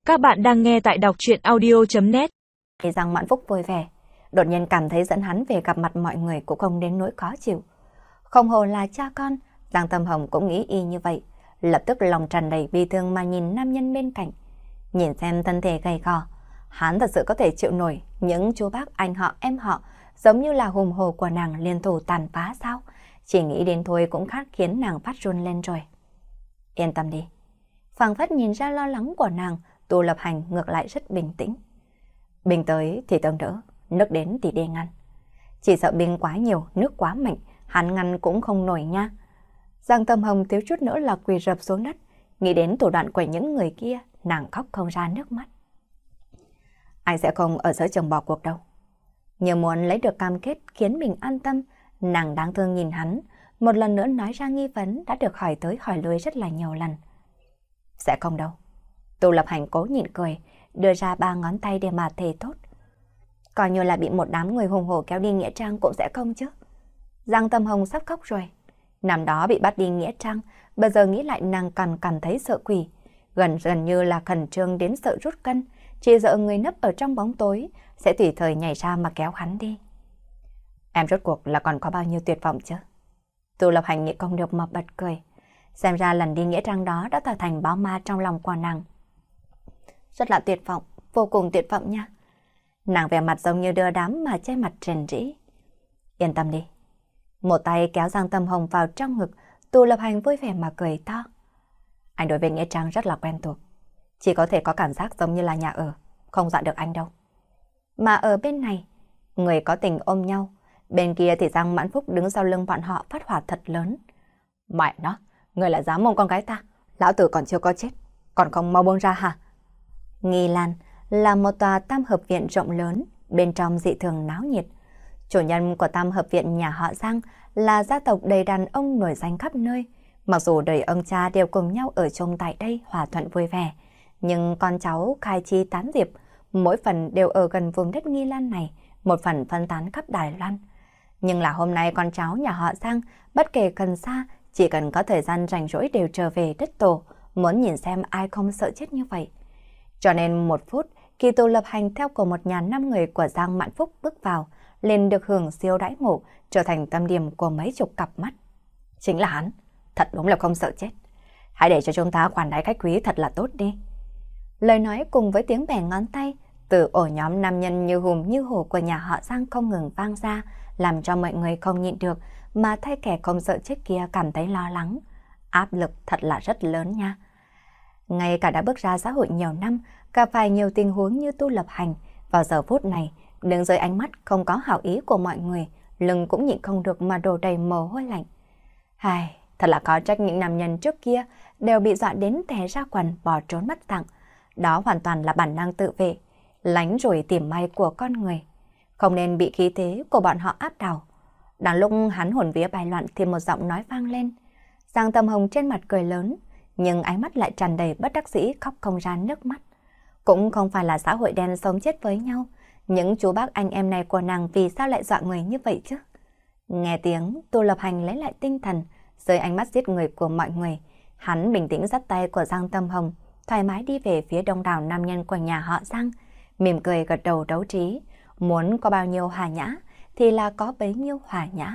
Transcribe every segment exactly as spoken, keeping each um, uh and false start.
Các bạn đang nghe tại đọc truyện audio chấm net. Giang Mãn Phúc vui vẻ, đột nhiên cảm thấy dẫn hắn về gặp mặt mọi người cũng không đến nỗi khó chịu. Không hồ là cha con, Giang Tâm Hồng cũng nghĩ y như vậy, lập tức lòng tràn đầy bi thương mà nhìn nam nhân bên cạnh. Nhìn xem thân thể gầy gò, hắn thật sự có thể chịu nổi những chú bác anh họ em họ giống như là hùng hồ của nàng liên thủ tàn phá sao? Chỉ nghĩ đến thôi cũng khát khiến nàng phát run lên rồi. Yên tâm đi. Phảng phất nhìn ra lo lắng của nàng, Tu Lập Hành ngược lại rất bình tĩnh. Bình tới thì tương đỡ, nước đến thì đê ngăn. Chỉ sợ binh quá nhiều, nước quá mạnh, hắn ngăn cũng không nổi nha. Giang Tâm Hồng thiếu chút nữa là quỳ rập xuống đất, nghĩ đến thủ đoạn của những người kia, nàng khóc không ra nước mắt. Anh sẽ không ở giữa chồng bỏ cuộc đâu. Như muốn lấy được cam kết khiến mình an tâm, nàng đáng thương nhìn hắn, một lần nữa nói ra nghi vấn đã được hỏi tới hỏi lui rất là nhiều lần. Sẽ không đâu. Tu Lập Hành cố nhịn cười, đưa ra ba ngón tay để mà thề tốt. Coi như là bị một đám người hùng hổ kéo đi Nghĩa Trang cũng sẽ không chứ. Giang Tâm Hồng sắp khóc rồi. Năm đó bị bắt đi Nghĩa Trang, bây giờ nghĩ lại nàng càng cảm thấy sợ quỷ. Gần gần như là khẩn trương đến sợ rút cân, chỉ sợ người nấp ở trong bóng tối sẽ tùy thời nhảy ra mà kéo hắn đi. Em rốt cuộc là còn có bao nhiêu tuyệt vọng chứ? Tu Lập Hành nhịn không được mà bật cười. Xem ra lần đi Nghĩa Trang đó đã trở thành báo ma trong lòng của nàng. Rất là tuyệt vọng, vô cùng tuyệt vọng nha. Nàng vẻ mặt giống như đưa đám mà che mặt rền rĩ. Yên tâm đi. Một tay kéo Giang Tâm Hồng vào trong ngực, Tu Lập Hành vui vẻ mà cười to. Anh đối với Nghĩa Trang rất là quen thuộc. Chỉ có thể có cảm giác giống như là nhà ở, không dọa được anh đâu. Mà ở bên này, người có tình ôm nhau, bên kia thì Giang Mãn Phúc đứng sau lưng bọn họ phát hỏa thật lớn. Mẹ nó, người lại dám ôm con gái ta, lão tử còn chưa có chết, còn không mau buông ra hả? Nghi Lan là một tòa tam hợp viện rộng lớn, bên trong dị thường náo nhiệt. Chủ nhân của tam hợp viện nhà họ Giang là gia tộc đầy đàn ông nổi danh khắp nơi. Mặc dù đời ông cha đều cùng nhau ở chung tại đây hòa thuận vui vẻ, nhưng con cháu khai chi tán diệp, mỗi phần đều ở gần vùng đất Nghi Lan này, một phần phân tán khắp Đài Loan. Nhưng là hôm nay con cháu nhà họ Giang, bất kể gần xa, chỉ cần có thời gian rảnh rỗi đều trở về đất tổ, muốn nhìn xem ai không sợ chết như vậy. Cho nên một phút, khi Tu Lập Hành theo của một nhà năm người của Giang Mãn Phúc bước vào, liền được hưởng siêu đãi ngộ, trở thành tâm điểm của mấy chục cặp mắt. Chính là hắn, thật đúng là không sợ chết. Hãy để cho chúng ta khoản đãi khách quý thật là tốt đi. Lời nói cùng với tiếng bẻ ngón tay, từ ổ nhóm nam nhân như hùm như hổ của nhà họ Giang không ngừng vang ra, làm cho mọi người không nhịn được, mà thay kẻ không sợ chết kia cảm thấy lo lắng. Áp lực thật là rất lớn nha. Ngay cả đã bước ra xã hội nhiều năm, gặp phải nhiều tình huống như Tu Lập Hành, vào giờ phút này, đứng dưới ánh mắt không có hảo ý của mọi người, lưng cũng nhịn không được mà đổ đầy mồ hôi lạnh. Hài, thật là có trách những nam nhân trước kia đều bị dọa đến té ra quần bỏ trốn mất dạng. Đó hoàn toàn là bản năng tự vệ, lánh rồi tìm may của con người. Không nên bị khí thế của bọn họ áp đảo. Đang lúc hắn hồn vía bài loạn thì một giọng nói vang lên. Giang Tâm Hồng trên mặt cười lớn, nhưng ánh mắt lại tràn đầy bất đắc dĩ, khóc không ra nước mắt. Cũng không phải là xã hội đen sống chết với nhau, những chú bác anh em này của nàng vì sao lại dọa người như vậy chứ? Nghe tiếng, Tu Lập Hành lấy lại tinh thần, dưới ánh mắt giết người của mọi người, hắn bình tĩnh dắt tay của Giang Tâm Hồng, thoải mái đi về phía đông đảo nam nhân của nhà họ Giang, mỉm cười gật đầu đấu trí, muốn có bao nhiêu hòa nhã thì là có bấy nhiêu hòa nhã.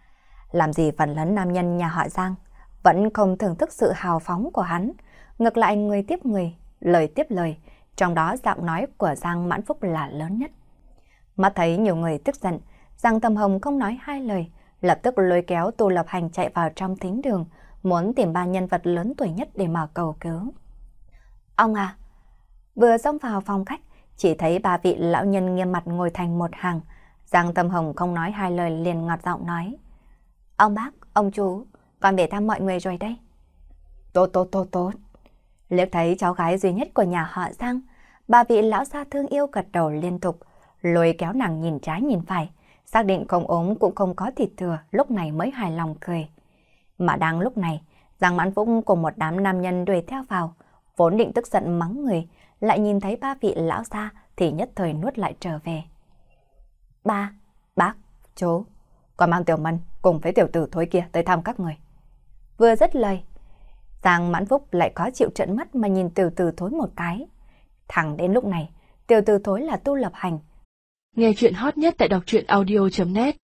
Làm gì phần lớn nam nhân nhà họ Giang vẫn không thưởng thức sự hào phóng của hắn, ngược lại người tiếp người, lời tiếp lời, trong đó giọng nói của Giang Mãn Phúc là lớn nhất. Mắt thấy nhiều người tức giận, Giang Tâm Hồng không nói hai lời, lập tức lôi kéo Tu Lập Hành chạy vào trong thính đường, muốn tìm ba nhân vật lớn tuổi nhất để mà cầu cứu. Ông à! Vừa xông vào phòng khách, chỉ thấy ba vị lão nhân nghiêm mặt ngồi thành một hàng. Giang Tâm Hồng không nói hai lời liền ngọt giọng nói. Ông bác, ông chú, con về thăm mọi người rồi đây. Tốt, tốt, tốt, tốt. Liếc thấy cháu gái duy nhất của nhà họ Giang, ba vị lão gia thương yêu gật đầu liên tục, lôi kéo nàng nhìn trái nhìn phải, xác định không ốm cũng không có thịt thừa, lúc này mới hài lòng cười. Mà đang lúc này, Giang Mãn Phúc cùng một đám nam nhân đuổi theo vào, vốn định tức giận mắng người, lại nhìn thấy ba vị lão gia thì nhất thời nuốt lại trở về. Ba, bác, chú, còn mang Tiểu Mân cùng với tiểu tử thối kia tới thăm các người. Vừa dứt lời, Giang Mãn Phúc lại có chịu trợn mắt mà nhìn tiểu tử thối một cái. Thẳng đến lúc này, tiểu tử thối là Tu Lập Hành. Nghe chuyện hot nhất tại đọc truyện audio chấm net